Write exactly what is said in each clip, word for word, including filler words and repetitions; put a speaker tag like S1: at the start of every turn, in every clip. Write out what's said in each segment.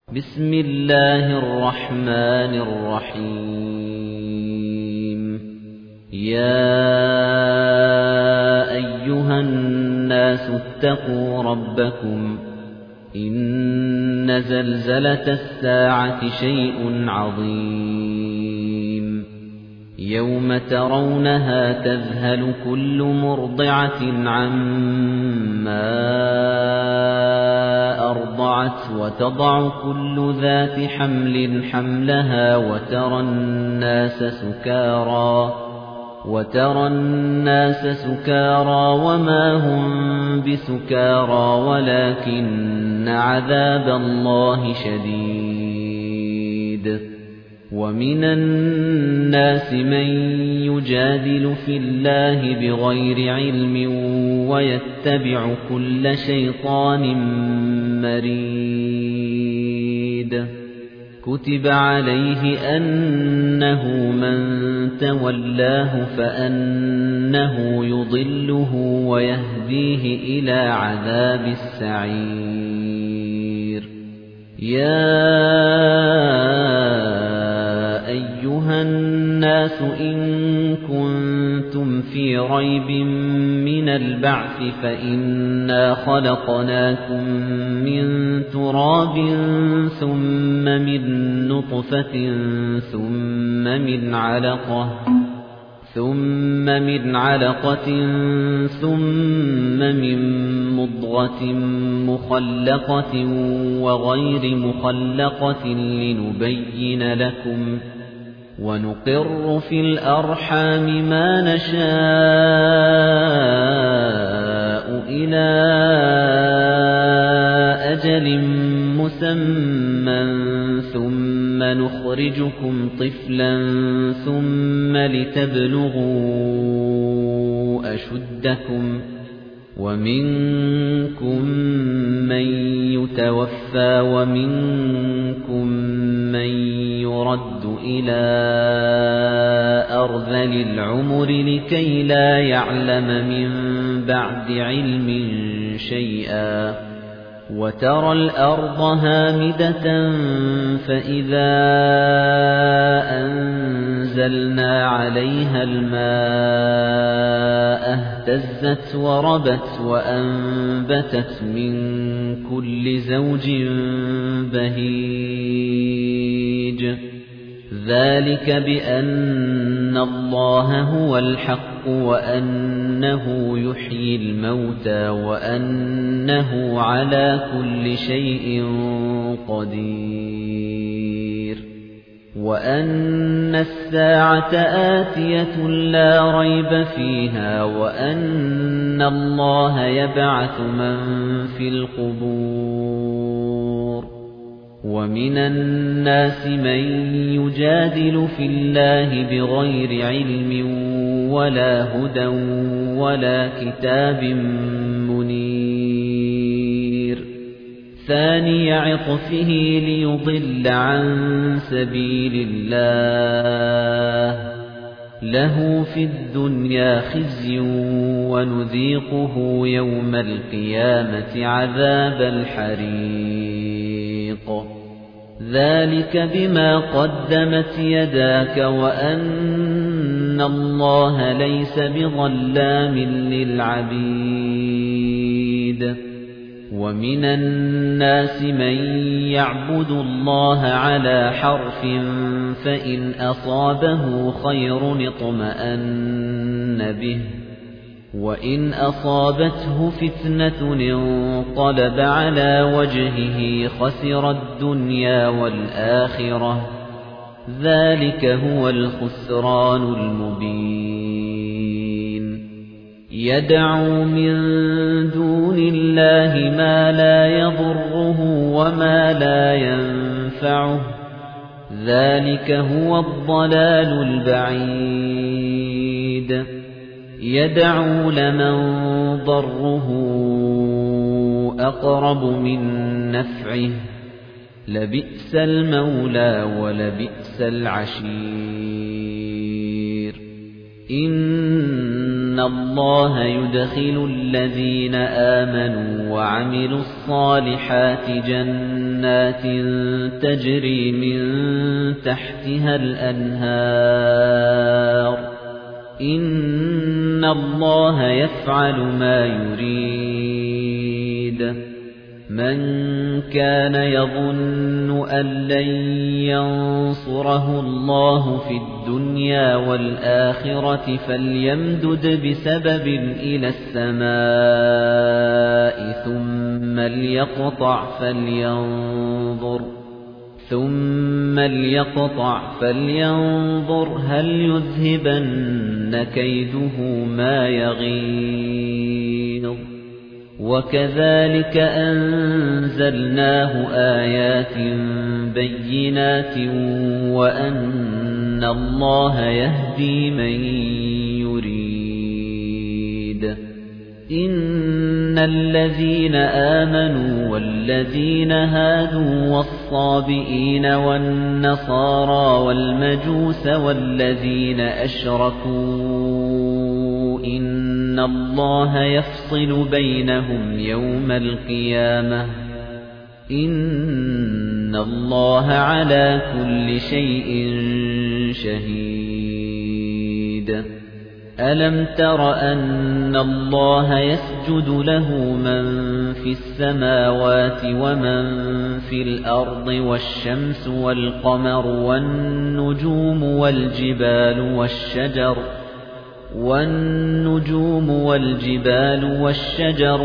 S1: بسم الله الرحمن الرحيم يا أيها الناس اتقوا ربكم إن زلزلة الساعة شيء عظيم يوم ترونها تذهل كل مرضعة عما أرضعت وتضع كل ذات حمل حملها وترى الناس سكارى وترى الناس سكارى وما هم بسكارى ولكن عذاب الله شديد ومن الناس من يجادل في الله بغير علم ويتبع كل شيطان مريد كتب عليه أنه من تولاه فأنه يضله ويهديه إلى عذاب السعير يا أيها الناس إن كنتم في ريب من البعث فإنا خلقناكم من تراب ثم من نطفة ثم من علقة ثم من علقة ثم من مضغة مخلقة وغير مخلقة لنبين لكم ونقر في الأرحام ما نشاء إلى أجل مسمى ثم نخرجكم طفلا ثم لتبلغوا أشدكم ومنكم من يتوفى ومنكم من يرد إلى أرذل العمر لكي لا يعلم من بعد علم شيئا وترى الأرض هامدة فإذا أنزلنا عليها الماء اهتزت وربت وأنبتت من كل زوج بهيج ذلك بأن الله هو الحق وأنه يحيي الموتى وأنه على كل شيء قدير وأن الساعة آتية لا ريب فيها وأن الله يبعث من في القبور ومن الناس من يجادل في الله بغير علم ولا هدى ولا كتاب منير ثاني عطفه ليضل عن سبيل الله له في الدنيا خزي ونذيقه يوم القيامة عذاب الحريق ذلك بما قدمت يداك وأن الله ليس بظلام للعبيد ومن الناس من يعبد الله على حرف فإن أصابه خير اطمأن به وإن أصابته فتنة انقلب على وجهه خسر الدنيا والآخرة ذلك هو الخسران المبين يدعو من دون الله ما لا يضره وما لا ينفعه ذلك هو الضلال البعيد يدعو لمن ضره أقرب من نفعه لبئس المولى ولبئس العشير إن الله يدخل الذين آمنوا وعملوا الصالحات جنات جَنَّاتٍ تَجْرِي مِن تَحْتِهَا الْأَنْهَارُ إِنَّ اللَّهَ يَفْعَلُ مَا يُرِيدُ مَن كَانَ يَظُنُّ أَن لَّن يَنصُرَهُ اللَّهُ فِي الدُّنْيَا وَالْآخِرَةِ فَلْيَمْدُدْ بِسَبَبٍ إِلَى السَّمَاءِ ثُمَّ لْيَقْطَعْ فَلْيَنظُرْ ثُمَّ لْيَقْطَعْ فَلْيَنظُرْ هَلْ يُذْهِبَنَّ كَيْدُهُ مَا يَغِيظُ وَكَذَلِكَ أَنزَلْنَاهُ آيَاتٍ بَيِّنَاتٍ وَأَنَّ اللَّهَ يَهْدِي مَن يُرِيدُ إِنَّ الَّذِينَ آمَنُوا وَالَّذِينَ هَادُوا وَالصَّابِئِينَ وَالنَّصَارَى وَالْمَجُوسَ وَالَّذِينَ أَشْرَكُوا إِنَّ اللَّهَ يَفْصِلُ بَيْنَهُمْ يَوْمَ الْقِيَامَةِ إِنَّ اللَّهَ عَلَى كُلِّ شَيْءٍ شَهِيدٌ أَلَمْ تَرَ أَنَّ اللَّهَ يَسْجُدُ لَهُ مَن فِي السَّمَاوَاتِ وَمَن فِي الْأَرْضِ وَالشَّمْسُ وَالْقَمَرُ وَالنُّجُومُ وَالْجِبَالُ وَالشَّجَرُ وَالنُّجُومُ وَالْجِبَالُ وَالشَّجَرُ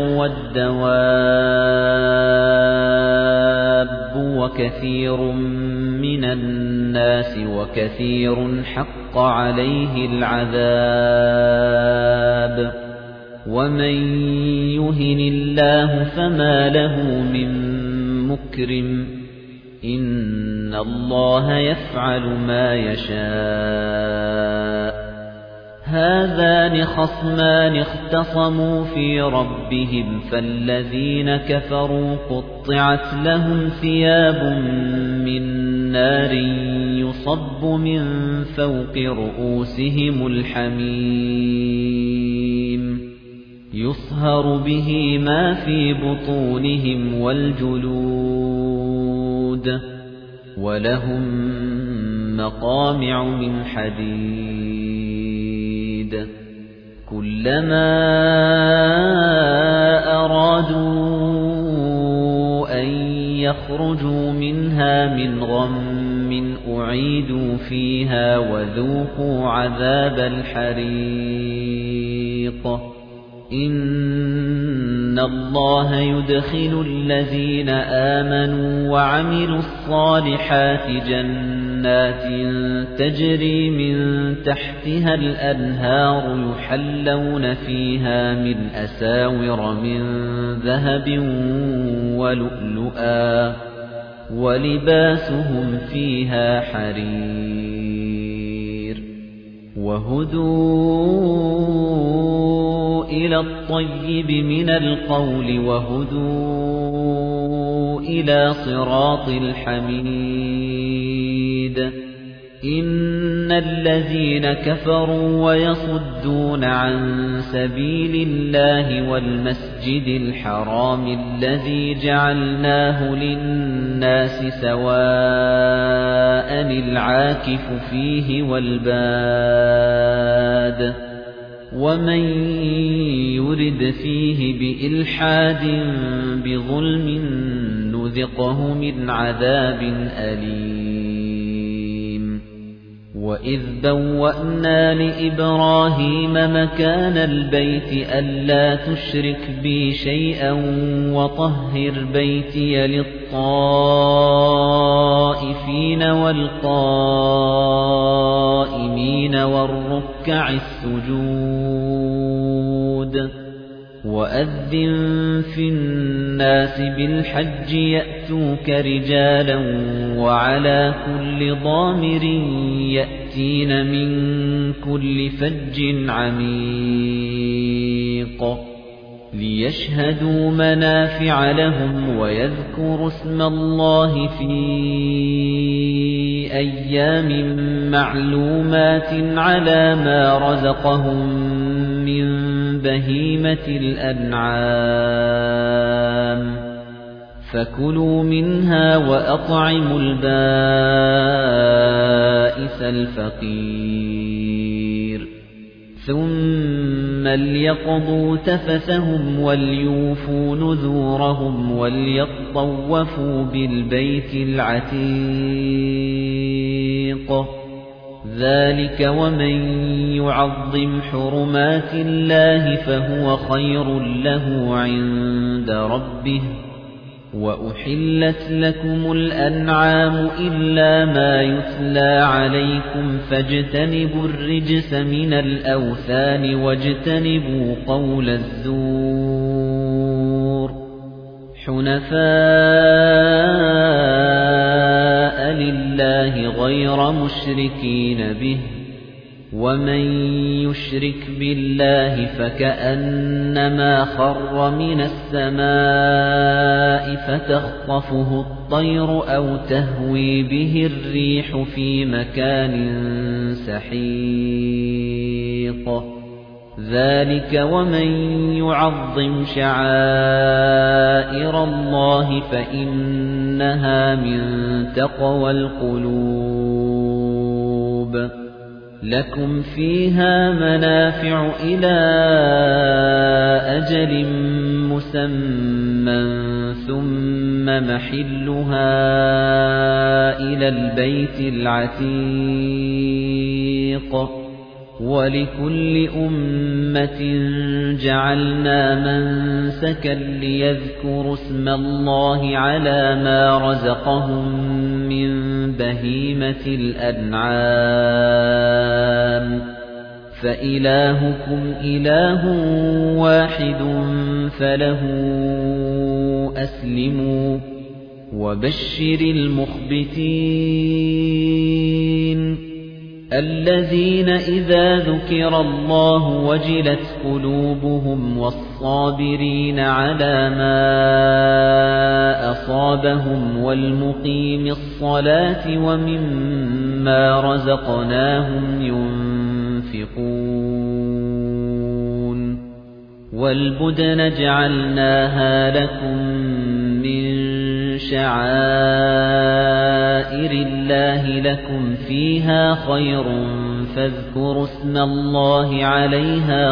S1: وَالدَّوَابُّ وَكَثِيرٌ مِنَ النَّاسِ وَكَثِيرٌ حَقَّ عَلَيْهِ الْعَذَابُ وَمَن يُهِنِ اللَّهُ فَمَا لَهُ مِن مُّكْرِمٍ إِنَّ اللَّهَ يَفْعَلُ مَا يَشَاءُ هَذَانِ خَصْمَانِ اخْتَصَمُوا فِي رَبِّهِمْ فَالَّذِينَ كَفَرُوا قُطِّعَتْ لَهُمْ ثِيَابٌ مِّن نَّارٍ يُصَبُّ مِن فَوْقِ رُءُوسِهِمُ الْحَمِيمُ يُصْهَرُ بِهِ مَا فِي بُطُونِهِمْ وَالْجُلُودُ وَلَهُم مَّقَامِعُ مِنْ حَدِيدٍ كُلَّمَا أَرَادُوا أَن يَخْرُجُوا مِنْهَا مِنْ غَمٍّ أُعِيدُوا فِيهَا وَذُوقُوا عَذَابَ الْحَرِيقِ إِنَّ اللَّهَ يُدْخِلُ الَّذِينَ آمَنُوا وَعَمِلُوا الصَّالِحَاتِ جَنَّاتٍ تَجْرِي مِن تَحْتِهَا الْأَنْهَارُ يُحَلَّوْنَ فِيهَا مِنْ أَسَاوِرَ مِن ذَهَبٍ وَلُؤْلُؤًا وَلِبَاسُهُمْ فِيهَا حَرِيرٌ وَهُدُوا إِلَى الطَّيِّبِ مِنَ الْقَوْلِ وَهُدُوا إِلَى صِرَاطِ الْحَمِيدِ إِنَّ الَّذِينَ كَفَرُوا وَيَصُدُّونَ عَن سَبِيلِ اللَّهِ وَالْمَسْجِدِ الْحَرَامِ الَّذِي جَعَلْنَاهُ لِلنَّاسِ سَوَاءً الْعَاكِفُ فِيهِ وَالْبَادِ وَمَن يُرِدْ فِيهِ بِإِلْحَادٍ بِظُلْمٍ نُذِقْهُ مِنْ عَذَابٍ أَلِيمٍ وَإِذْ بَوَّأْنَا لِإِبْرَاهِيمَ مَكَانَ الْبَيْتِ أَلَّا تُشْرِكْ بِي شَيْئًا وَطَهِّرْ بَيْتِيَ لِلطَّائِفِينَ وَالْقَائِمِينَ وَالرُّكَّعِ السُّجُودِ وَأَذِّن فِي النَّاسِ بِالْحَجِّ يَأْتُوكَ رِجَالًا وَعَلَى كُلِّ ضَامِرٍ يَأْتِينَ مِن كُلِّ فَجٍّ عَمِيقٍ لِيَشْهَدُوا مَنَافِعَ لَهُمْ وَيَذْكُرُوا اسْمَ اللَّهِ فِي أَيَّامٍ مَّعْلُومَاتٍ عَلَى مَا رَزَقَهُم مِّن بَهِيمَةِ الْأَنْعَامِ فكلوا منها وأطعموا البائس الفقير ثم ليقضوا تفثهم وليوفوا نذورهم وليطوفوا بالبيت العتيق ذلك ومن يعظم حرمات الله فهو خير له عند ربه وأحلت لكم الأنعام إلا ما يتلى عليكم فاجتنبوا الرجس من الأوثان واجتنبوا قول الزور حنفاء لله غير مشركين به ومن يشرك بالله فكأنما خر من السماء فتخطفه الطير أو تهوي به الريح في مكان سحيق ذلك ومن يعظم شعائر الله فإنها من تقوى القلوب لكم فيها منافع إلى أجل مسمى ثم محلها إلى البيت العتيق ولكل أمة جعلنا منسكا ليذكروا اسم الله على ما رزقهم من بهيمة الأنعام فإلهكم إله واحد فله أسلموا وبشر المخبتين الذين إذا ذكر الله وجلت قلوبهم والصابرين على ما أصابهم والمقيم الصلاة ومما رزقناهم ينفقون والبدن جعلناها لكم من شعائر الله لكم فيها خير فاذكروا اسم الله عليها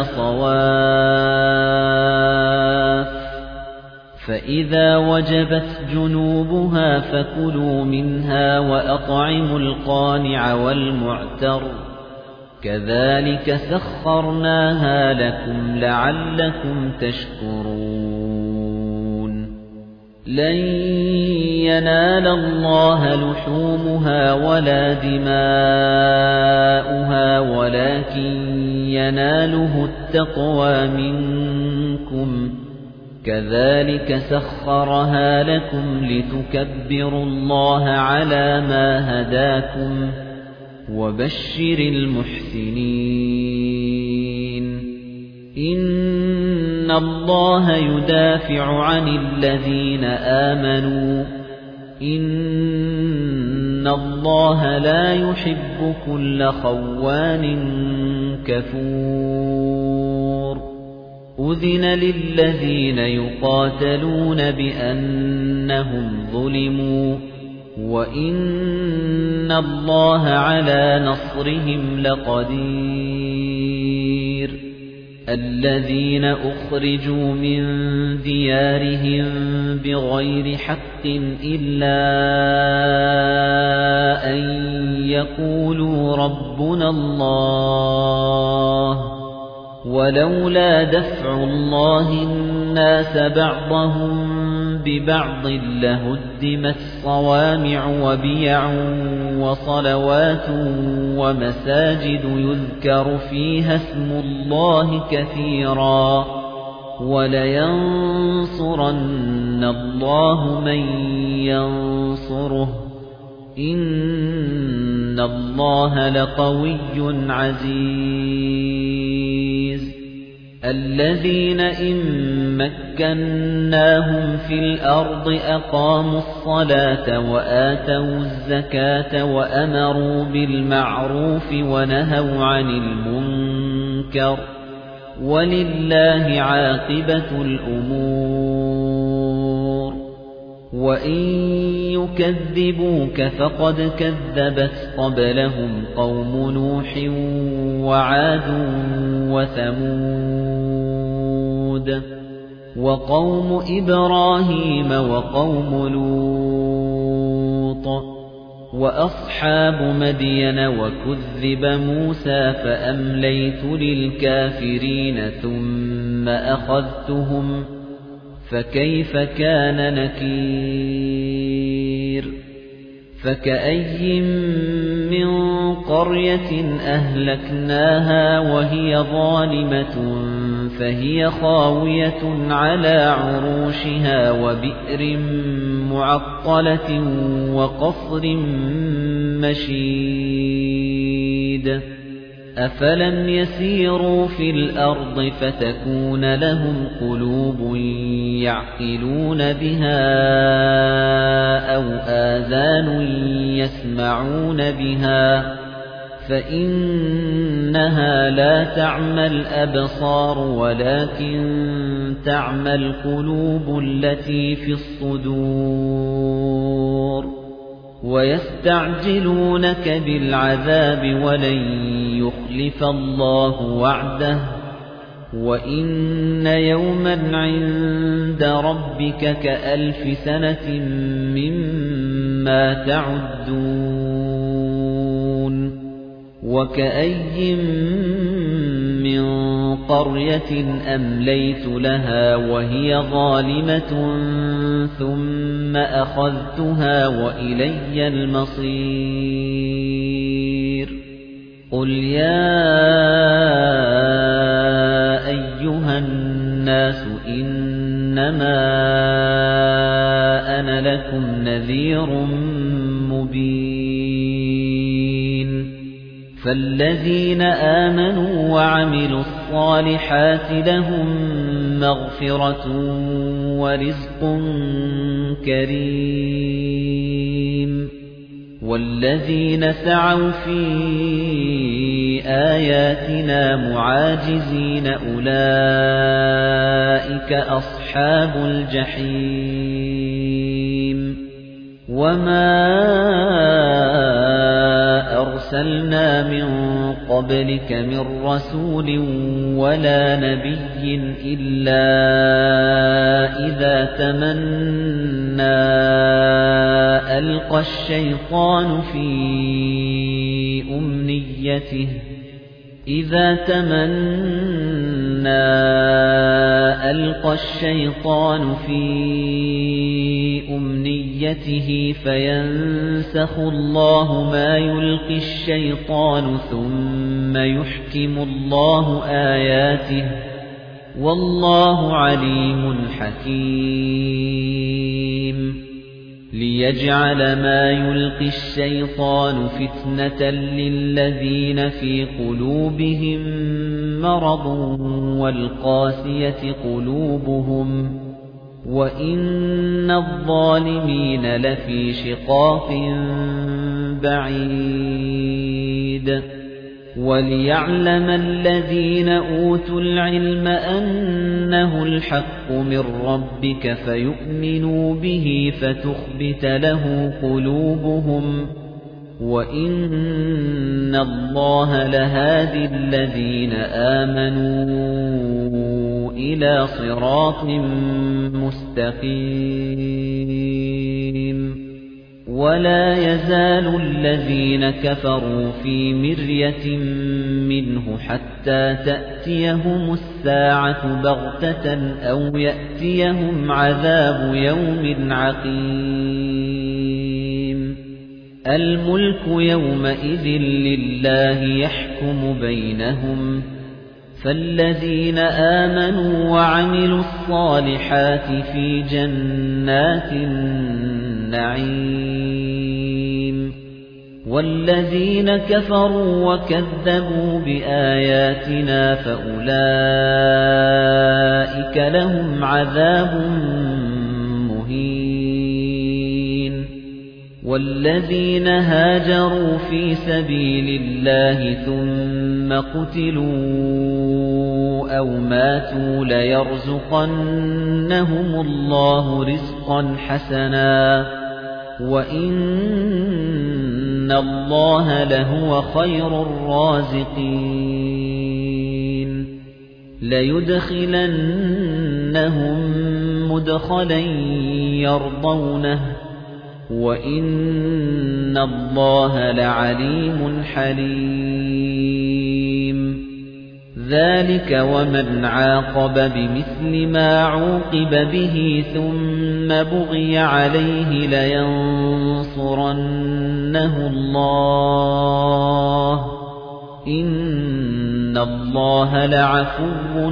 S1: صواف فإذا وجبت جنوبها فكلوا منها وأطعموا القانع والمعتر كذلك سخرناها لكم لعلكم تشكرون لن ينال الله لحومها ولا دماؤها ولكن يناله التقوى منكم كذلك سخرها لكم لتكبروا الله على ما هداكم وبشر المحسنين إن الله يدافع عن الذين آمنوا إن الله لا يحب كل خوان كفور أذن للذين يقاتلون بأنهم ظلموا وإن الله على نصرهم لقدير الذين أخرجوا من ديارهم بغير حق إلا أن يقولوا ربنا الله ولولا دفع الله الناس بعضهم ببعض لهدمت صوامع وبيع وصلوات ومساجد يذكر فيها اسم الله كثيرا ولينصرن الله من ينصره إن الله لقوي عزيز الذين إن مكناهم في الأرض أقاموا الصلاة وآتوا الزكاة وأمروا بالمعروف ونهوا عن المنكر ولله عاقبة الأمور وَإِن يُكَذِّبُوكَ فَقَدْ كَذَّبَتْ قَبْلَهُمْ قَوْمُ نُوحٍ وَعَادٌ وَثَمُودُ وَقَوْمُ إِبْرَاهِيمَ وَقَوْمُ لُوطٍ وَأَصْحَابُ مَدْيَنَ وَكُذِّبَ مُوسَى فَأَمْلَيْتُ لِلْكَافِرِينَ ثُمَّ أَخَذْتُهُمْ فَكَيْفَ كَانَ نَكِيرِ فَكَأَيٍّ مِّن قَرْيَةٍ أَهْلَكْنَاهَا وَهِيَ ظَالِمَةٌ فَهِيَ خَاوِيَةٌ عَلَى عُرُوشِهَا وَبِئْرٍ مُّعَطَّلَةٍ وَقَصْرٍ مَّشِيدٍ أَفَلَمْ يَسِيرُوا فِي الْأَرْضِ فَتَكُونَ لَهُمْ قُلُوبٌ يَعْقِلُونَ بِهَا أَوْ آذَانٌ يَسْمَعُونَ بِهَا فَإِنَّهَا لَا تَعْمَى الْأَبْصَارُ وَلَكِن تَعْمَى الْقُلُوبُ الَّتِي فِي الصُّدُورِ وَيَسْتَعْجِلُونَكَ بِالْعَذَابِ وَلَن يُخْلِفَ اللَّهُ وَعْدَهُ وَإِنَّ يَوْمًا عِندَ رَبِّكَ كَأَلْفِ سَنَةٍ مِّمَّا تَعُدُّونَ وَكَأَيٍّ مِّن قَرْيَةٍ أَمْلَيْتُ لَهَا وَهِيَ ظَالِمَةٌ ثُمَّ أَخَذْتُهَا وَإِلَيَّ الْمَصِيرُ قُلْ يَا أَيُّهَا النَّاسُ إِنَّمَا أَنَا لَكُمْ نَذِيرٌ مُبِينٌ فَالَّذِينَ آمَنُوا وَعَمِلُوا الصَّالِحَاتِ لَهُم مَّغْفِرَةٌ وَرِزْقٌ كَرِيمٌ وَالَّذِينَ سَعَوْا فِي آيَاتِنَا مُعَاجِزِينَ أُولَئِكَ أَصْحَابُ الْجَحِيمِ وَمَا أَرْسَلْنَا مِن قَبْلِكَ مِن رَّسُولٍ وَلَا نَبِيٍّ إِلَّا إِذَا تَمَنَّىٰ أَلْقَى الشَّيْطَانُ فِي أُمْنِيَّتِهِ إِذَا تَمَنَّىٰ أَلْقَى الشَّيْطَانُ فِي أُمْنِيَّتِهِ فَيَنسَخُ اللَّهُ مَا يُلْقِي الشَّيْطَانُ ثُمَّ يُحْكِمُ اللَّهُ آيَاتِهِ وَاللَّهُ عَلِيمٌ حَكِيمٌ لِيَجْعَلَ مَا يُلْقِي الشَّيْطَانُ فِتْنَةً لِّلَّذِينَ فِي قُلُوبِهِم مَّرَضٌ وَالْقَاسِيَةِ قُلُوبُهُمْ وَإِنَّ الظَّالِمِينَ لَفِي شِقَاقٍ بَعِيدٍ وَلِيَعْلَمَ الَّذِينَ أُوتُوا الْعِلْمَ أَنَّهُ الْحَقُّ مِنْ رَبِّكَ فَيُؤْمِنُوا بِهِ فَتُخْبِتَ لَهُ قُلُوبُهُمْ وَإِنَّ اللَّهَ لَهَادِي الَّذِينَ آمَنُوا إِلَى صِرَاطٍ مُسْتَقِيمٍ وَلَا يَزَالُ الَّذِينَ كَفَرُوا فِي مِرْيَةٍ مِّنْهُ حَتَّى تَأْتِيَهُمُ السَّاعَةُ بَغْتَةً أَوْ يَأْتِيَهُمْ عَذَابُ يَوْمٍ عَقِيمٍ الْمُلْكُ يَوْمَئِذٍ لِّلَّهِ يَحْكُمُ بَيْنَهُمْ فَالَّذِينَ آمَنُوا وَعَمِلُوا الصَّالِحَاتِ فِي جَنَّاتِ النَّعِيمِ وَالَّذِينَ كَفَرُوا وَكَذَّبُوا بِآيَاتِنَا فَأُولَئِكَ لَهُمْ عَذَابٌ مُّهِينٌ وَالَّذِينَ هَاجَرُوا فِي سَبِيلِ اللَّهِ ثُمَّ قُتِلُوا أَوْ مَاتُوا لَيَرْزُقَنَّهُمُ اللَّهُ رِزْقًا حَسَنًا وَإِنَّ اللَّهَ لَهُوَ خَيْرُ الرَّازِقِينَ لَيُدْخِلَنَّهُم مُّدْخَلًا يَرْضَوْنَهُ وَإِنَّ اللَّهَ لَعَلِيمٌ حَلِيمٌ ذَلِكَ وَمَنْ عَاقَبَ بِمِثْلِ مَا عُوقِبَ بِهِ ثُمَّ بُغِيَ عَلَيْهِ لَيَنصُرَنَّهُ اللَّهُ إِنَّ اللَّهَ لَعَفُوٌّ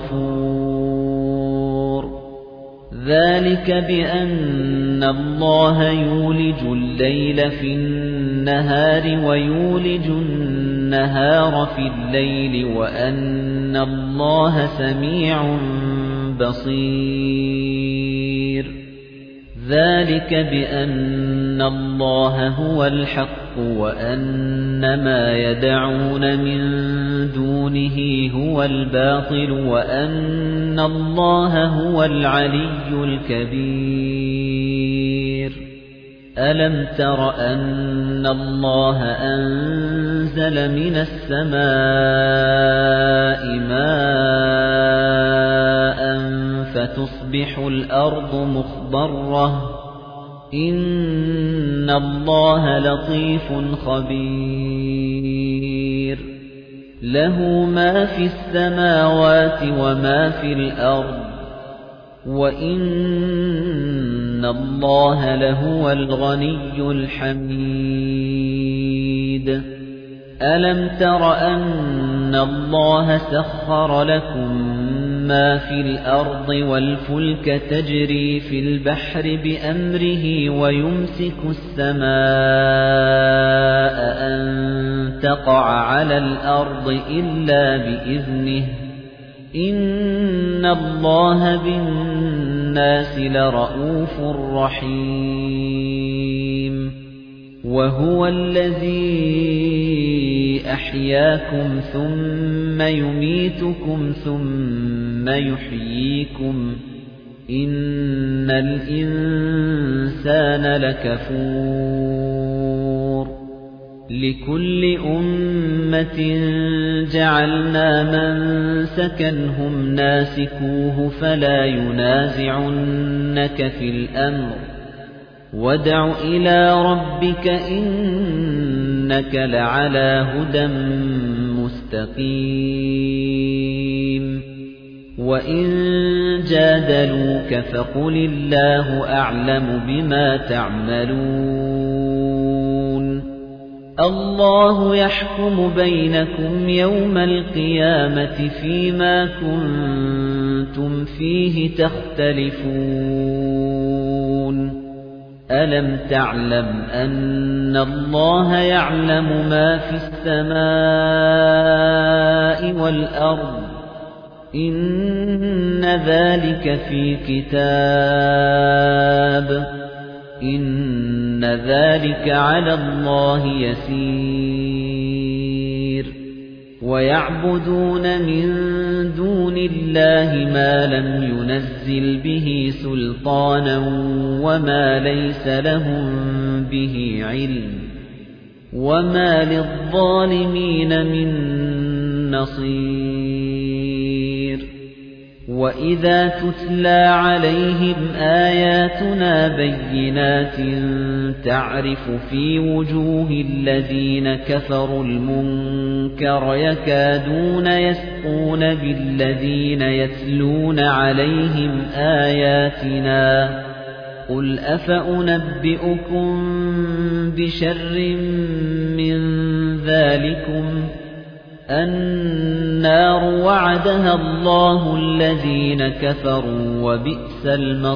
S1: غَفُورٌ ذَلِكَ بِأَنَّ اللَّهَ يُولِجُ اللَّيْلَ فِي النَّهَارِ وَيُولِجُ النَّهَارَ فِي اللَّيْلِ وَأَنَّ اللَّهَ سَمِيعٌ بَصِيرٌ ذَلِكَ بِأَنَّ اللَّهَ هُوَ الْحَقُّ وَأَنَّ مَا يَدْعُونَ مِن دُونِهِ هُوَ الْبَاطِلُ وَأَنَّ اللَّهَ هُوَ الْعَلِيُّ الْكَبِيرُ أَلَمْ تَرَ أَنَّ اللَّهَ أَنزَلَ مِنَ السَّمَاءِ مَاءً فَتُصْبِحُ الْأَرْضُ مُخْضَرَّةً إِنَّ اللَّهَ لَطِيفٌ خَبِيرٌ لَهُ مَا فِي السَّمَاوَاتِ وَمَا فِي الْأَرْضِ وَإِنَّ اللَّهَ لَهُوَ الْغَنِيُّ الْحَمِيدُ أَلَمْ تَرَ أَنَّ اللَّهَ سَخَّرَ لَكُم مَّا فِي الْأَرْضِ وَالْفُلْكَ تَجْرِي فِي الْبَحْرِ بِأَمْرِهِ وَيُمْسِكُ السَّمَاءَ أَن تَقَعَ عَلَى الْأَرْضِ إِلَّا بِإِذْنِهِ إِنَّ اللَّهَ بِالنَّاسِ لَرَءُوفٌ رَّحِيمٌ وَهُوَ الَّذِي أَحْيَاكُمْ ثُمَّ يُمِيتُكُمْ ثُمَّ يُحْيِيكُمْ إِنَّ الْإِنسَانَ لَكَفُورٌ لِكُلِّ أُمَّةٍ جَعَلْنَا مَنسَكًا هُمْ نَاسِكُوهُ فَلَا يُنَازِعُنَّكَ فِي الْأَمْرِ وَادْعُ إِلَى رَبِّكَ إِنَّكَ لَعَلَى هُدًى مُسْتَقِيمٍ وَإِن جَادَلُوكَ فَقُلِ اللَّهُ أَعْلَمُ بِمَا تَعْمَلُونَ اللَّهُ يَحْكُمُ بَيْنَكُمْ يَوْمَ الْقِيَامَةِ فِيمَا كُنتُمْ فِيهِ تَخْتَلِفُونَ أَلَمْ تَعْلَمْ أَنَّ اللَّهَ يَعْلَمُ مَا فِي السَّمَاءِ وَالْأَرْضِ إِنَّ ذَلِكَ فِي كِتَابٍ إِنَّ ذَلِكَ عَلَى اللَّهِ يَسِيرٌ وَيَعْبُدُونَ مِن دُونِ اللَّهِ مَا لَمْ يُنَزِّلْ بِهِ سُلْطَانًا وَمَا لَيْسَ لَهُم بِهِ عِلْمٌ وَمَا لِلظَّالِمِينَ مِن نَّصِيرٍ وَإِذَا تُتْلَى عَلَيْهِمْ آيَاتُنَا بَيِّنَاتٍ تَعْرِفُ فِي وُجُوهِ الَّذِينَ كَفَرُوا الْمُنكَرَ يَكَادُونَ يَسْطُونَ بِالَّذِينَ يَتْلُونَ عَلَيْهِمْ آيَاتِنَا قُلْ أَفَأُنَبِّئُكُم بِشَرٍّ مِّن ذَلِكُمْ النَّارُ وَعَدَهَا اللَّهُ الَّذِينَ كَفَرُوا وَبِئْسَ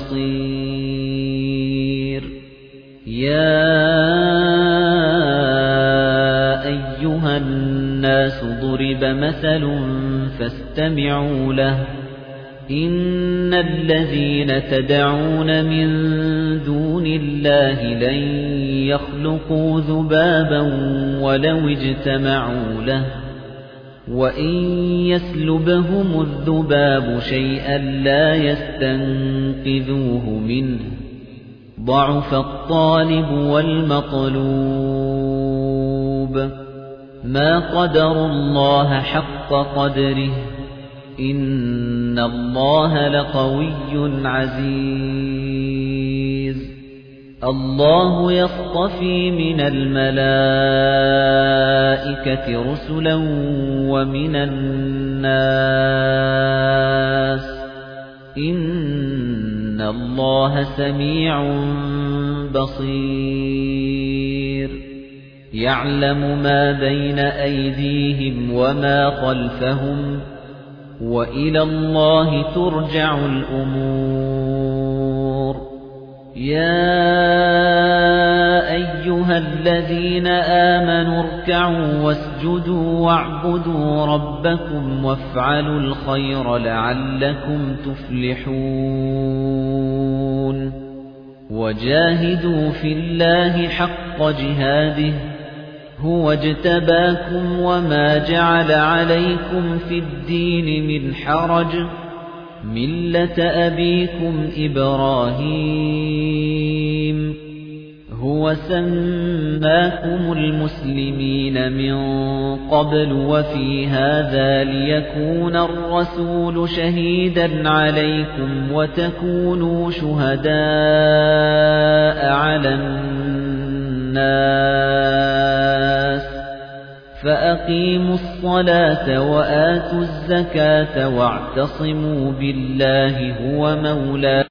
S1: الْمَصِيرُ يَا أَيُّهَا النَّاسُ ضُرِبَ مَثَلٌ فَاسْتَمِعُوا لَهُ إِنَّ الَّذِينَ تَدْعُونَ مِن دُونِ اللَّهِ لَن يَخْلُقُوا ذُبَابًا وَلَوِ اجْتَمَعُوا لَهُ وَإِن يَسْلُبْهُمُ الذُّبَابُ شَيْئًا لَّا يَسْتَنقِذُوهُ مِنْهُ ضَعُفَ الطَّالِبُ وَالْمَطْلُوبُ مَا قَدَرُوا اللَّهَ حَقَّ قَدْرِهِ إِنَّ اللَّهَ لَقَوِيٌّ عَزِيزٌ اللَّهُ يَصْطَفِي مِنَ الْمَلَائِكَةِ رُسُلًا وَمِنَ النَّاسِ إِنَّ اللَّهَ سَمِيعٌ بَصِيرٌ يَعْلَمُ مَا بَيْنَ أَيْدِيهِمْ وَمَا خَلْفَهُمْ وَإِلَى اللَّهِ تُرْجَعُ الْأُمُورُ يَا أَيُّهَا الَّذِينَ آمَنُوا ارْكَعُوا وَاسْجُدُوا وَاعْبُدُوا رَبَّكُمْ وَافْعَلُوا الْخَيْرَ لَعَلَّكُمْ تُفْلِحُونَ وَجَاهِدُوا فِي اللَّهِ حَقَّ جِهَادِهِ هُوَ اجْتَبَاكُمْ وَمَا جَعَلَ عَلَيْكُمْ فِي الدِّينِ مِنْ حَرَجٍ مِلَّةَ أَبِيكُمْ إِبْرَاهِيمَ هُوَ سَمَّاكُمُ الْمُسْلِمِينَ مِنْ قَبْلُ وَفِي هَذَا لِيَكُونَ الرَّسُولُ شَهِيدًا عَلَيْكُمْ وَتَكُونُوا شُهَدَاءَ عَلَى النَّاسِ فَأَقِيمُوا الصَّلَاةَ وَآتُوا الزَّكَاةَ وَاعْتَصِمُوا بِاللَّهِ هُوَ مَوْلَاكُمْ